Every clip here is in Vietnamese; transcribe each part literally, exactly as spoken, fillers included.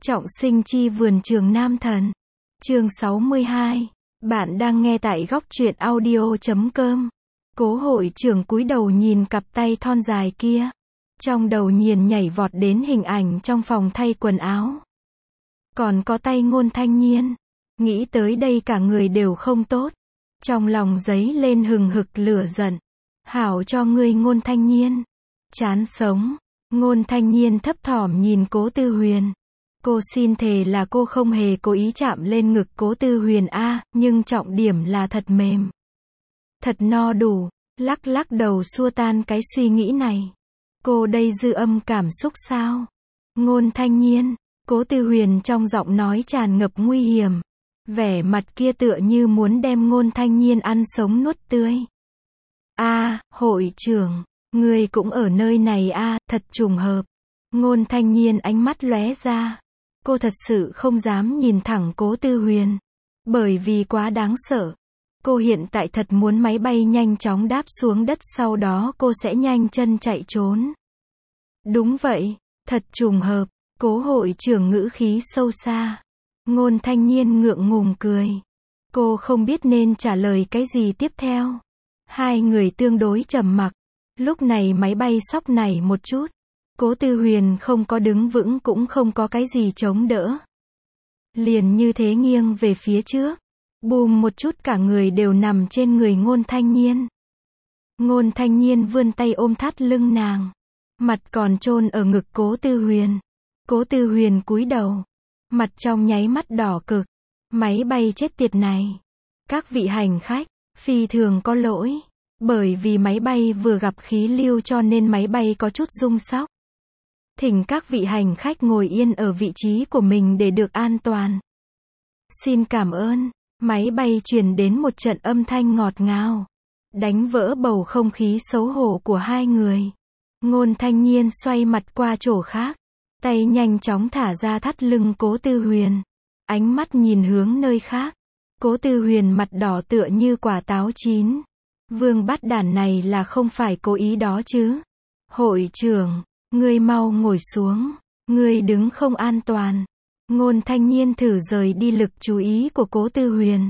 Trọng sinh chi vườn trường nam thần. Chương sáu mươi hai. Bạn đang nghe tại góc truyện audio chấm com. Cố hội trưởng cúi đầu nhìn cặp tay thon dài kia. Trong đầu Nhiền nhảy vọt đến hình ảnh trong phòng thay quần áo. Còn có tay Ngôn Thanh Nhiên. Nghĩ tới đây cả người đều không tốt. Trong lòng dấy lên hừng hực lửa giận. Hảo cho ngươi Ngôn Thanh Nhiên. Chán sống. Ngôn Thanh Nhiên thấp thỏm nhìn Cố Tư Huyền. Cô xin thề là cô không hề cố ý chạm lên ngực Cố Tư Huyền a, nhưng trọng điểm là thật mềm. Thật no đủ, lắc lắc đầu xua tan cái suy nghĩ này. Cô đây dư âm cảm xúc sao? Ngôn Thanh Nhiên, Cố Tư Huyền trong giọng nói tràn ngập nguy hiểm. Vẻ mặt kia tựa như muốn đem Ngôn Thanh Nhiên ăn sống nuốt tươi. A, hội trưởng, người cũng ở nơi này a, thật trùng hợp. Ngôn Thanh Nhiên ánh mắt lóe ra. Cô thật sự không dám nhìn thẳng Cố Tư Huyền. Bởi vì quá đáng sợ. Cô hiện tại thật muốn máy bay nhanh chóng đáp xuống đất, sau đó cô sẽ nhanh chân chạy trốn. Đúng vậy, thật trùng hợp. Cố hội trưởng ngữ khí sâu xa. Ngôn Thanh Nhiên ngượng ngùng cười. Cô không biết nên trả lời cái gì tiếp theo. Hai người tương đối trầm mặc. Lúc này máy bay xóc nảy một chút. Cố Tư Huyền không có đứng vững cũng không có cái gì chống đỡ. Liền như thế nghiêng về phía trước. Bùm một chút cả người đều nằm trên người Ngôn Thanh Nhiên. Ngôn Thanh Nhiên vươn tay ôm thắt lưng nàng. Mặt còn chôn ở ngực Cố Tư Huyền. Cố Tư Huyền cúi đầu. Mặt trong nháy mắt đỏ cực. Máy bay chết tiệt này. Các vị hành khách, phi thường có lỗi. Bởi vì máy bay vừa gặp khí lưu cho nên máy bay có chút rung sóc. Thỉnh các vị hành khách ngồi yên ở vị trí của mình để được an toàn. Xin cảm ơn. Máy bay truyền đến một trận âm thanh ngọt ngào. Đánh vỡ bầu không khí xấu hổ của hai người. Ngôn Thanh Nhiên xoay mặt qua chỗ khác. Tay nhanh chóng thả ra thắt lưng Cố Tư Huyền. Ánh mắt nhìn hướng nơi khác. Cố Tư Huyền mặt đỏ tựa như quả táo chín. Vương bắt đản này là không phải cố ý đó chứ. Hội trưởng, ngươi mau ngồi xuống. Ngươi đứng không an toàn. Ngôn Thanh Nhiên thử rời đi lực chú ý của Cố Tư Huyền.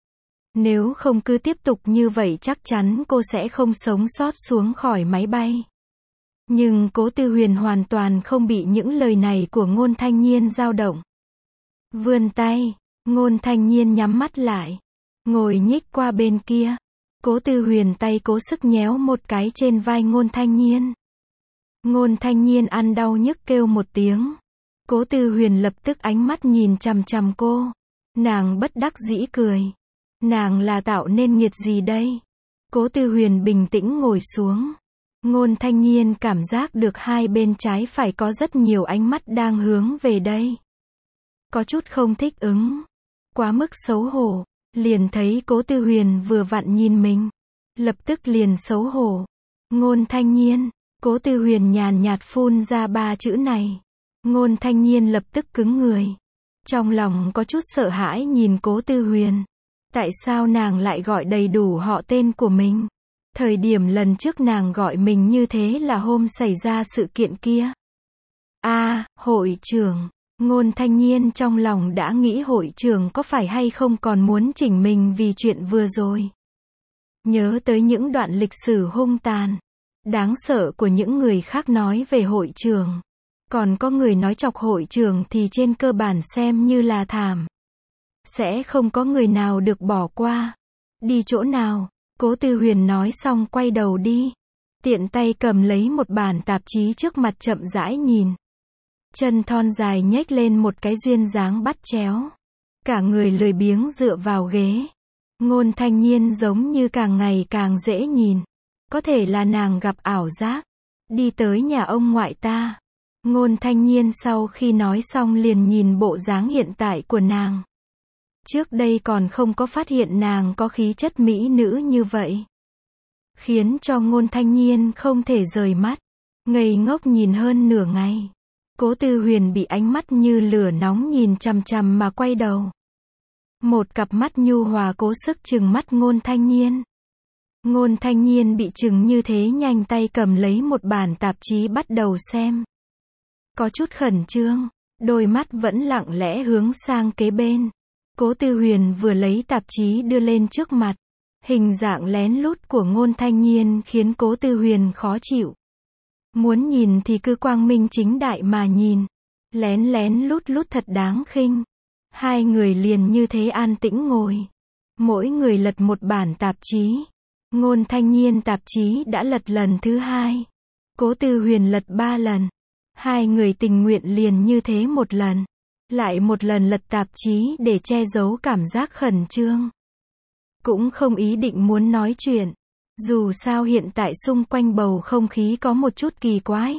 Nếu không cứ tiếp tục như vậy chắc chắn cô sẽ không sống sót xuống khỏi máy bay. Nhưng Cố Tư Huyền hoàn toàn không bị những lời này của Ngôn Thanh Nhiên dao động. Vươn tay, Ngôn Thanh Nhiên nhắm mắt lại. Ngồi nhích qua bên kia. Cố Tư Huyền tay cố sức nhéo một cái trên vai Ngôn Thanh Nhiên. Ngôn Thanh Nhiên ăn đau nhức kêu một tiếng. Cố Tư Huyền lập tức ánh mắt nhìn chằm chằm cô. Nàng bất đắc dĩ cười. Nàng là tạo nên nghiệt gì đây? Cố Tư Huyền bình tĩnh ngồi xuống. Ngôn Thanh Nhiên cảm giác được hai bên trái phải có rất nhiều ánh mắt đang hướng về đây. Có chút không thích ứng. Quá mức xấu hổ. Liền thấy Cố Tư Huyền vừa vặn nhìn mình. Lập tức liền xấu hổ. Ngôn Thanh Nhiên. Cố Tư Huyền nhàn nhạt phun ra ba chữ này. Ngôn Thanh Nhiên lập tức cứng người. Trong lòng có chút sợ hãi nhìn Cố Tư Huyền. Tại sao nàng lại gọi đầy đủ họ tên của mình? Thời điểm lần trước nàng gọi mình như thế là hôm xảy ra sự kiện kia. A, hội trưởng. Ngôn Thanh Nhiên trong lòng đã nghĩ hội trưởng có phải hay không còn muốn chỉnh mình vì chuyện vừa rồi. Nhớ tới những đoạn lịch sử hung tàn, đáng sợ của những người khác nói về hội trưởng. Còn có người nói chọc hội trưởng thì trên cơ bản xem như là thảm. Sẽ không có người nào được bỏ qua. Đi chỗ nào? Cố Tư Huyền nói xong quay đầu đi. Tiện tay cầm lấy một bản tạp chí trước mặt chậm rãi nhìn. Chân thon dài nhếch lên một cái duyên dáng bắt chéo. Cả người lười biếng dựa vào ghế. Ngôn Thanh Nhiên giống như càng ngày càng dễ nhìn. Có thể là nàng gặp ảo giác. Đi tới nhà ông ngoại ta. Ngôn Thanh Nhiên sau khi nói xong liền nhìn bộ dáng hiện tại của nàng. Trước đây còn không có phát hiện nàng có khí chất mỹ nữ như vậy. Khiến cho Ngôn Thanh Nhiên không thể rời mắt. Ngây ngốc nhìn hơn nửa ngày. Cố Tư Huyền bị ánh mắt như lửa nóng nhìn chằm chằm mà quay đầu. Một cặp mắt nhu hòa cố sức trừng mắt Ngôn Thanh Nhiên. Ngôn Thanh Nhiên bị trừng như thế nhanh tay cầm lấy một bản tạp chí bắt đầu xem. Có chút khẩn trương. đôi mắt vẫn lặng lẽ hướng sang kế bên. Cố Tư Huyền vừa lấy tạp chí đưa lên trước mặt. Hình dạng lén lút của Ngôn Thanh Nhiên khiến Cố Tư Huyền khó chịu. Muốn nhìn thì cứ quang minh chính đại mà nhìn. Lén lén lút lút thật đáng khinh. Hai người liền như thế an tĩnh ngồi. Mỗi người lật một bản tạp chí. Ngôn Thanh Nhiên tạp chí đã lật lần thứ hai. Cố Tư Huyền lật ba lần. Hai người tình nguyện liền như thế một lần. Lại một lần lật tạp chí để che giấu cảm giác khẩn trương. Cũng không ý định muốn nói chuyện. Dù sao hiện tại xung quanh bầu không khí có một chút kỳ quái.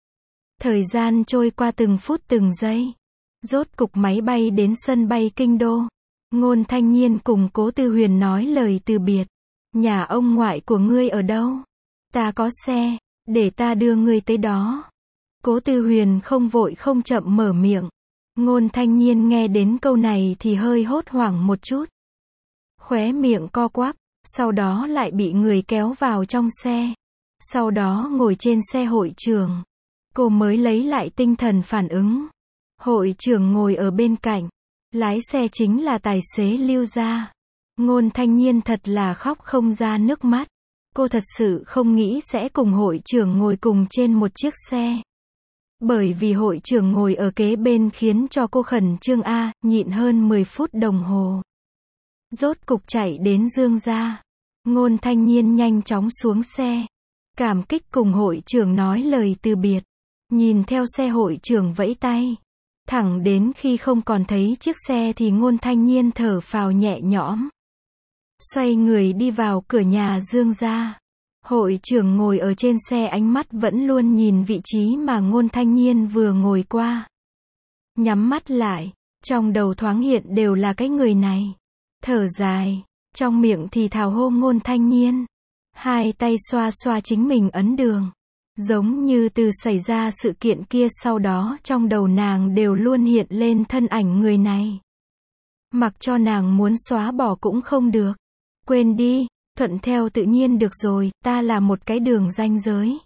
Thời gian trôi qua từng phút từng giây. Rốt cục máy bay đến sân bay Kinh Đô. Ngôn Thanh Nhiên cùng Cố Tư Huyền nói lời từ biệt. Nhà ông ngoại của ngươi ở đâu? Ta có xe, để ta đưa ngươi tới đó. Cố Tư Huyền không vội không chậm mở miệng. Ngôn Thanh Nhiên nghe đến câu này thì hơi hốt hoảng một chút. Khóe miệng co quắp, sau đó lại bị người kéo vào trong xe. Sau đó ngồi trên xe hội trưởng. Cô mới lấy lại tinh thần phản ứng. Hội trưởng ngồi ở bên cạnh. Lái xe chính là tài xế Lưu Gia. Ngôn Thanh Nhiên thật là khóc không ra nước mắt. Cô thật sự không nghĩ sẽ cùng hội trưởng ngồi cùng trên một chiếc xe. Bởi vì hội trưởng ngồi ở kế bên khiến cho cô khẩn trương a, nhịn hơn mười phút đồng hồ. Rốt cục chạy đến Dương gia. Ngôn Thanh Nhiên nhanh chóng xuống xe. Cảm kích cùng hội trưởng nói lời từ biệt. Nhìn theo xe hội trưởng vẫy tay. Thẳng đến khi không còn thấy chiếc xe thì Ngôn Thanh Nhiên thở phào nhẹ nhõm. Xoay người đi vào cửa nhà Dương gia. Hội trưởng ngồi ở trên xe ánh mắt vẫn luôn nhìn vị trí mà Ngôn Thanh Nhiên vừa ngồi qua. Nhắm mắt lại, trong đầu thoáng hiện đều là cái người này. Thở dài, trong miệng thì thào hô Ngôn Thanh Nhiên. Hai tay xoa xoa chính mình ấn đường. Giống như từ xảy ra sự kiện kia sau đó trong đầu nàng đều luôn hiện lên thân ảnh người này. Mặc cho nàng muốn xóa bỏ cũng không được. Quên đi, thuận theo tự nhiên được rồi, ta là một cái đường ranh giới.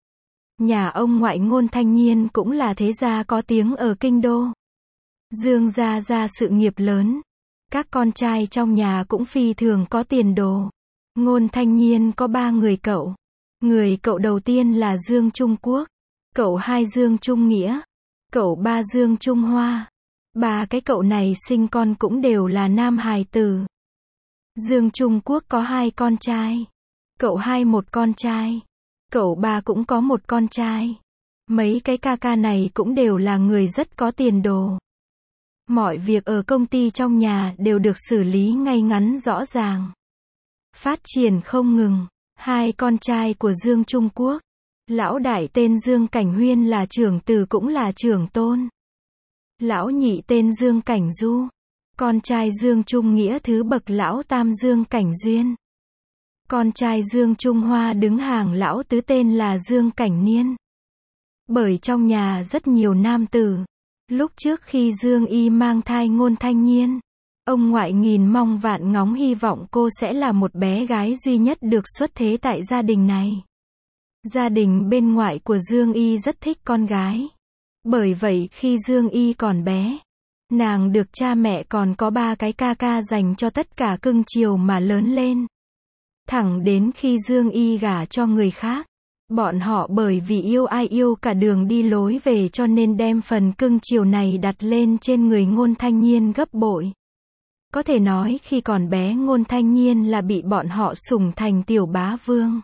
Nhà ông ngoại Ngôn Thanh Nhiên cũng là thế gia có tiếng ở Kinh Đô. Dương gia gia sự nghiệp lớn. Các con trai trong nhà cũng phi thường có tiền đồ. Ngôn Thanh Nhiên có ba người cậu. Người cậu đầu tiên là Dương Trung Quốc. Cậu hai Dương Trung Nghĩa. Cậu ba Dương Trung Hoa. Ba cái cậu này sinh con cũng đều là nam hài tử. Dương Trung Quốc có hai con trai. Cậu hai một con trai. Cậu ba cũng có một con trai. Mấy cái ca ca này cũng đều là người rất có tiền đồ. Mọi việc ở công ty trong nhà đều được xử lý ngay ngắn rõ ràng. Phát triển không ngừng. Hai con trai của Dương Trung Quốc. Lão đại tên Dương Cảnh Huyên là trưởng tử cũng là trưởng tôn. Lão nhị tên Dương Cảnh Du. Con trai Dương Trung Nghĩa thứ bậc lão tam Dương Cảnh Duyên. Con trai Dương Trung Hoa đứng hàng lão tứ tên là Dương Cảnh Niên. Bởi trong nhà rất nhiều nam tử. Lúc trước khi Dương Y mang thai Ngôn Thanh Nhiên, ông ngoại nghìn mong vạn ngóng hy vọng cô sẽ là một bé gái duy nhất được xuất thế tại gia đình này. Gia đình bên ngoại của Dương Y rất thích con gái. Bởi vậy khi Dương Y còn bé, nàng được cha mẹ còn có ba cái ca ca dành cho tất cả cưng chiều mà lớn lên. Thẳng đến khi Dương Y gả cho người khác, bọn họ bởi vì yêu ai yêu cả đường đi lối về cho nên đem phần cưng chiều này đặt lên trên người Ngôn Thanh Nhiên gấp bội. Có thể nói khi còn bé Ngôn Thanh Nhiên là bị bọn họ sủng thành tiểu bá vương.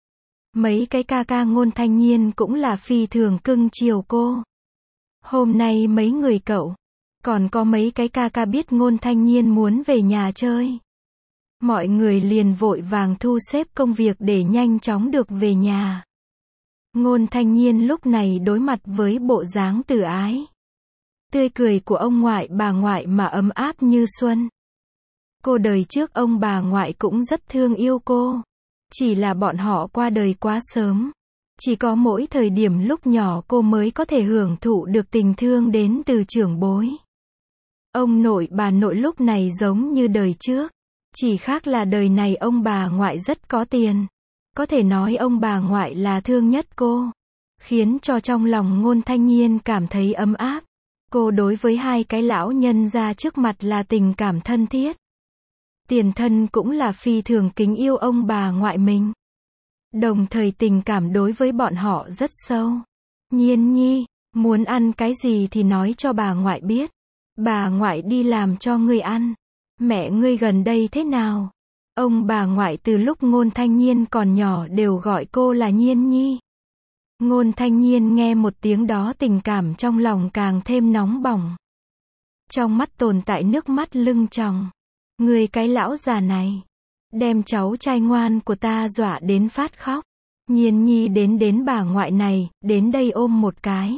Mấy cái ca ca Ngôn Thanh Nhiên cũng là phi thường cưng chiều cô. Hôm nay mấy người cậu, còn có mấy cái ca ca biết Ngôn Thanh Nhiên muốn về nhà chơi. Mọi người liền vội vàng thu xếp công việc để nhanh chóng được về nhà. Ngôn Thanh Nhiên lúc này đối mặt với bộ dáng từ ái, tươi cười của ông ngoại bà ngoại mà ấm áp như xuân. Cô đời trước ông bà ngoại cũng rất thương yêu cô. Chỉ là bọn họ qua đời quá sớm. Chỉ có mỗi thời điểm lúc nhỏ cô mới có thể hưởng thụ được tình thương đến từ trưởng bối. Ông nội bà nội lúc này giống như đời trước. Chỉ khác là đời này ông bà ngoại rất có tiền. Có thể nói ông bà ngoại là thương nhất cô. Khiến cho trong lòng Ngôn Thanh Nhiên cảm thấy ấm áp. Cô đối với hai cái lão nhân ra trước mặt là tình cảm thân thiết. Tiền thân cũng là phi thường kính yêu ông bà ngoại mình. Đồng thời tình cảm đối với bọn họ rất sâu. Nhiên nhi, muốn ăn cái gì thì nói cho bà ngoại biết. Bà ngoại đi làm cho ngươi ăn. Mẹ ngươi gần đây thế nào? Ông bà ngoại từ lúc Ngôn Thanh Nhiên còn nhỏ đều gọi cô là Nhiên nhi. Ngôn Thanh Nhiên nghe một tiếng đó tình cảm trong lòng càng thêm nóng bỏng. Trong mắt tồn tại nước mắt lưng tròng. Người cái lão già này, đem cháu trai ngoan của ta dọa đến phát khóc. Nhiên nhi đến đến bà ngoại này, đến đây ôm một cái.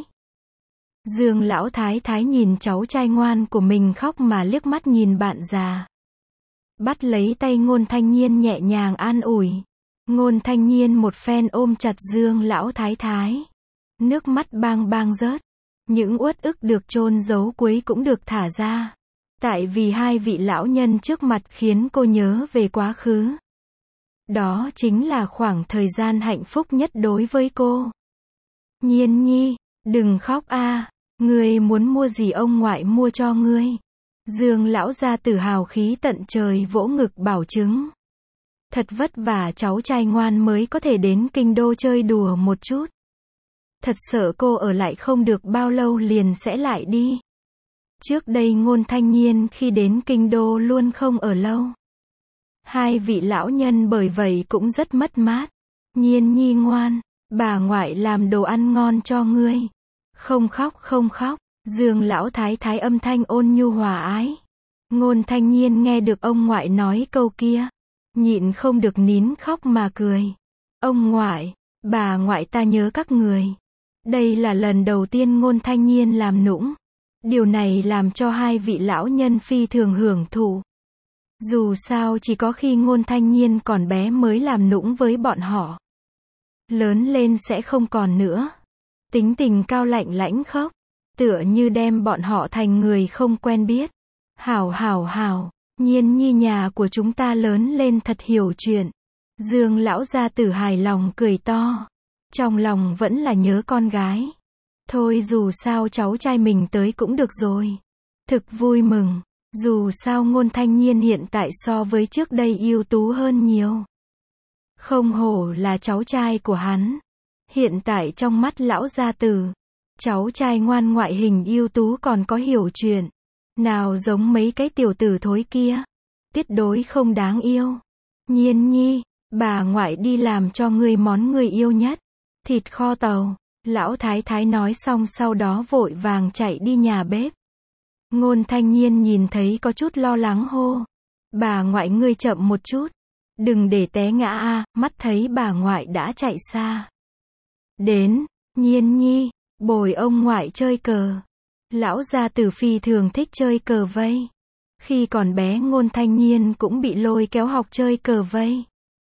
Dương lão thái thái nhìn cháu trai ngoan của mình khóc mà liếc mắt nhìn bạn già. Bắt lấy tay Ngôn Thanh Nhiên nhẹ nhàng an ủi. Ngôn Thanh Nhiên một phen ôm chặt Dương lão thái thái. Nước mắt bang bang rớt. Những uất ức được chôn giấu cuối cũng được thả ra. Tại vì hai vị lão nhân trước mặt khiến cô nhớ về quá khứ. Đó chính là khoảng thời gian hạnh phúc nhất đối với cô. Nhiên nhi, đừng khóc a, ngươi muốn mua gì ông ngoại mua cho ngươi. Dương lão gia tử hào khí tận trời vỗ ngực bảo chứng. Thật vất vả cháu trai ngoan mới có thể đến kinh đô chơi đùa một chút. Thật sợ cô ở lại không được bao lâu liền sẽ lại đi. Trước đây Ngôn Thanh Nhiên khi đến kinh đô luôn không ở lâu. Hai vị lão nhân bởi vậy cũng rất mất mát. Nhiên nhi ngoan, bà ngoại làm đồ ăn ngon cho ngươi. Không khóc không khóc, Dương lão thái thái âm thanh ôn nhu hòa ái. Ngôn Thanh Nhiên nghe được ông ngoại nói câu kia, nhịn không được nín khóc mà cười. Ông ngoại, bà ngoại ta nhớ các người. Đây là lần đầu tiên Ngôn Thanh Nhiên làm nũng. Điều này làm cho hai vị lão nhân phi thường hưởng thụ. Dù sao chỉ có khi Ngôn Thanh Nhiên còn bé mới làm nũng với bọn họ. Lớn lên sẽ không còn nữa. Tính tình cao lạnh lãnh khốc, tựa như đem bọn họ thành người không quen biết. Hảo hảo hảo, Nhiên nhi nhà của chúng ta lớn lên thật hiểu chuyện. Dương lão gia tử hài lòng cười to. Trong lòng vẫn là nhớ con gái. Thôi dù sao cháu trai mình tới cũng được rồi. Thực vui mừng. Dù sao Ngôn Thanh Nhiên hiện tại so với trước đây ưu tú hơn nhiều. Không hổ là cháu trai của hắn. Hiện tại trong mắt lão gia tử, cháu trai ngoan ngoại hình ưu tú còn có hiểu chuyện. Nào giống mấy cái tiểu tử thối kia. Tuyệt đối không đáng yêu. Nhiên nhi, bà ngoại đi làm cho ngươi món ngươi yêu nhất. Thịt kho tàu. Lão thái thái nói xong sau đó vội vàng chạy đi nhà bếp. Ngôn Thanh Nhiên nhìn thấy có chút lo lắng hô. Bà ngoại ngươi chậm một chút. Đừng để té ngã a, mắt thấy bà ngoại đã chạy xa. Đến, Nhiên nhi, bồi ông ngoại chơi cờ. Lão gia tử phi thường thích chơi cờ vây. Khi còn bé Ngôn Thanh Nhiên cũng bị lôi kéo học chơi cờ vây.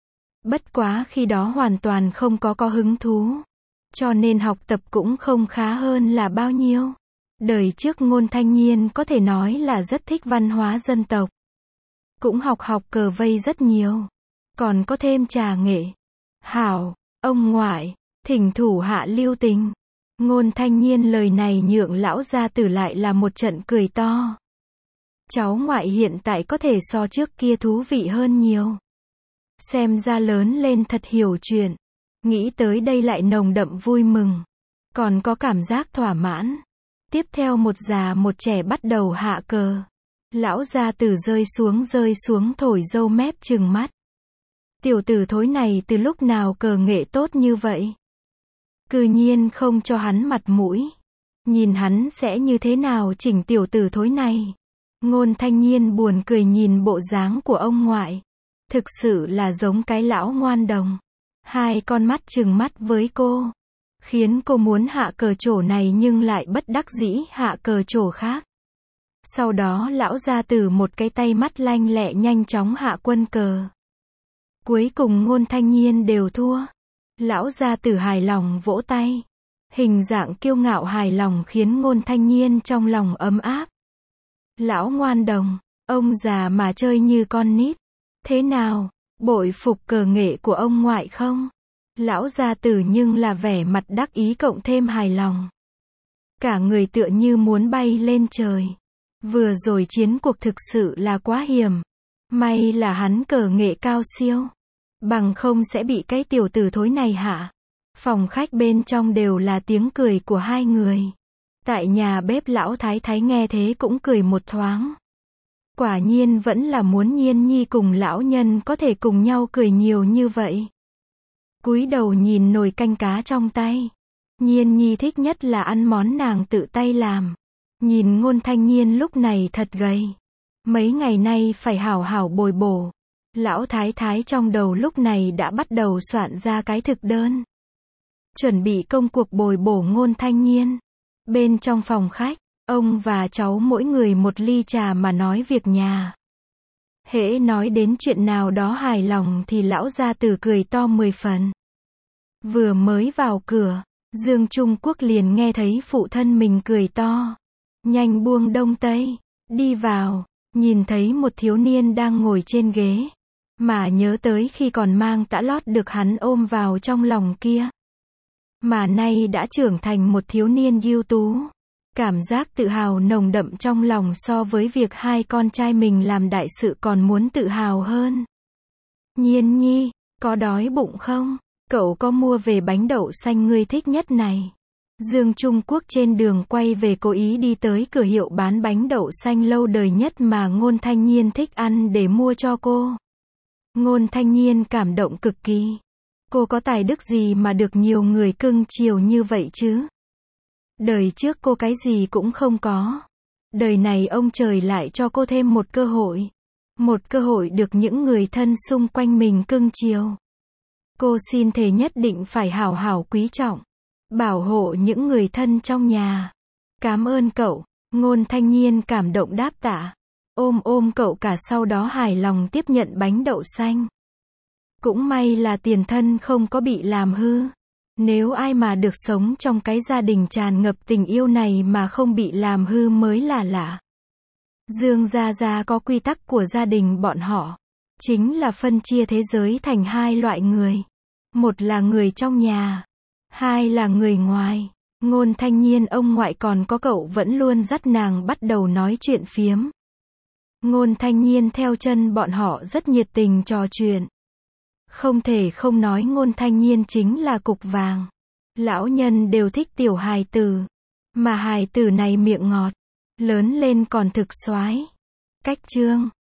Bất quá khi đó hoàn toàn không có có hứng thú. Cho nên học tập cũng không khá hơn là bao nhiêu. Đời trước Ngôn Thanh Nhiên có thể nói là rất thích văn hóa dân tộc. Cũng học học cờ vây rất nhiều. Còn có thêm trà nghệ. Hảo, ông ngoại, thỉnh thủ hạ lưu tình. Ngôn Thanh Nhiên lời này nhượng lão gia tử lại là một trận cười to. Cháu ngoại hiện tại có thể so trước kia thú vị hơn nhiều. Xem ra lớn lên thật hiểu chuyện. Nghĩ tới đây lại nồng đậm vui mừng. Còn có cảm giác thỏa mãn. Tiếp theo một già một trẻ bắt đầu hạ cờ. Lão gia tử rơi xuống rơi xuống thổi râu mép trừng mắt. Tiểu tử thối này từ lúc nào cờ nghệ tốt như vậy? Cư nhiên không cho hắn mặt mũi. Nhìn hắn sẽ như thế nào chỉnh tiểu tử thối này. Ngôn Thanh Nhiên buồn cười nhìn bộ dáng của ông ngoại. Thực sự là giống cái lão ngoan đồng. Hai con mắt trừng mắt với cô. Khiến cô muốn hạ cờ chỗ này nhưng lại bất đắc dĩ hạ cờ chỗ khác. Sau đó lão gia tử một cái tay mắt lanh lẹ nhanh chóng hạ quân cờ. Cuối cùng Ngôn Thanh Nhiên đều thua. Lão gia tử hài lòng vỗ tay. Hình dạng kiêu ngạo hài lòng khiến Ngôn Thanh Nhiên trong lòng ấm áp. Lão ngoan đồng, ông già mà chơi như con nít. Thế nào, bội phục cờ nghệ của ông ngoại không? Lão gia tử nhưng là vẻ mặt đắc ý cộng thêm hài lòng. cả người tựa như muốn bay lên trời. Vừa rồi chiến cuộc thực sự là quá hiểm. May là hắn cờ nghệ cao siêu. Bằng không sẽ bị cái tiểu tử thối này hạ. Phòng khách bên trong đều là tiếng cười của hai người. Tại nhà bếp lão thái thái nghe thế cũng cười một thoáng. Quả nhiên vẫn là muốn Nhiên Nhi cùng lão nhân có thể cùng nhau cười nhiều như vậy. Cúi đầu nhìn nồi canh cá trong tay. Nhiên Nhi thích nhất là ăn món nàng tự tay làm. Nhìn Ngôn Thanh Nhiên lúc này thật gầy. Mấy ngày nay phải hảo hảo bồi bổ. Lão thái thái trong đầu lúc này đã bắt đầu soạn ra cái thực đơn. Chuẩn bị công cuộc bồi bổ Ngôn Thanh Nhiên. Bên trong phòng khách, ông và cháu mỗi người một ly trà mà nói việc nhà. Hễ nói đến chuyện nào đó hài lòng thì lão gia tử cười to mười phần. Vừa mới vào cửa, Dương Trung Quốc liền nghe thấy phụ thân mình cười to. Nhanh buông đông tây, đi vào, nhìn thấy một thiếu niên đang ngồi trên ghế. Mà nhớ tới khi còn mang tã lót được hắn ôm vào trong lòng kia. Mà nay đã trưởng thành một thiếu niên ưu tú. Cảm giác tự hào nồng đậm trong lòng so với việc hai con trai mình làm đại sự còn muốn tự hào hơn. Nhiên Nhi, có đói bụng không? Cậu có mua về bánh đậu xanh ngươi thích nhất này? Dương Trung Quốc trên đường quay về cố ý đi tới cửa hiệu bán bánh đậu xanh lâu đời nhất mà Ngôn Thanh Nhiên thích ăn để mua cho cô. Ngôn Thanh Nhiên cảm động cực kỳ. Cô có tài đức gì mà được nhiều người cưng chiều như vậy chứ? Đời trước cô cái gì cũng không có. Đời này ông trời lại cho cô thêm một cơ hội. Một cơ hội được những người thân xung quanh mình cưng chiều. Cô xin thề nhất định phải hảo hảo quý trọng. Bảo hộ những người thân trong nhà. Cảm ơn cậu. Ngôn Thanh Nhiên cảm động đáp tạ. Ôm ôm cậu cả sau đó hài lòng tiếp nhận bánh đậu xanh. Cũng may là tiền thân không có bị làm hư. Nếu ai mà được sống trong cái gia đình tràn ngập tình yêu này mà không bị làm hư mới là lạ. Dương gia gia có quy tắc của gia đình bọn họ. Chính là phân chia thế giới thành hai loại người. Một là người trong nhà. Hai là người ngoài. Ngôn Thanh Nhiên ông ngoại còn có cậu vẫn luôn dắt nàng bắt đầu nói chuyện phiếm. Ngôn Thanh Nhiên theo chân bọn họ rất nhiệt tình trò chuyện. Không thể không nói Ngôn Thanh Nhiên chính là cục vàng. Lão nhân đều thích tiểu hài tử. Mà hài tử này miệng ngọt. Lớn lên còn thực soái. Cách chương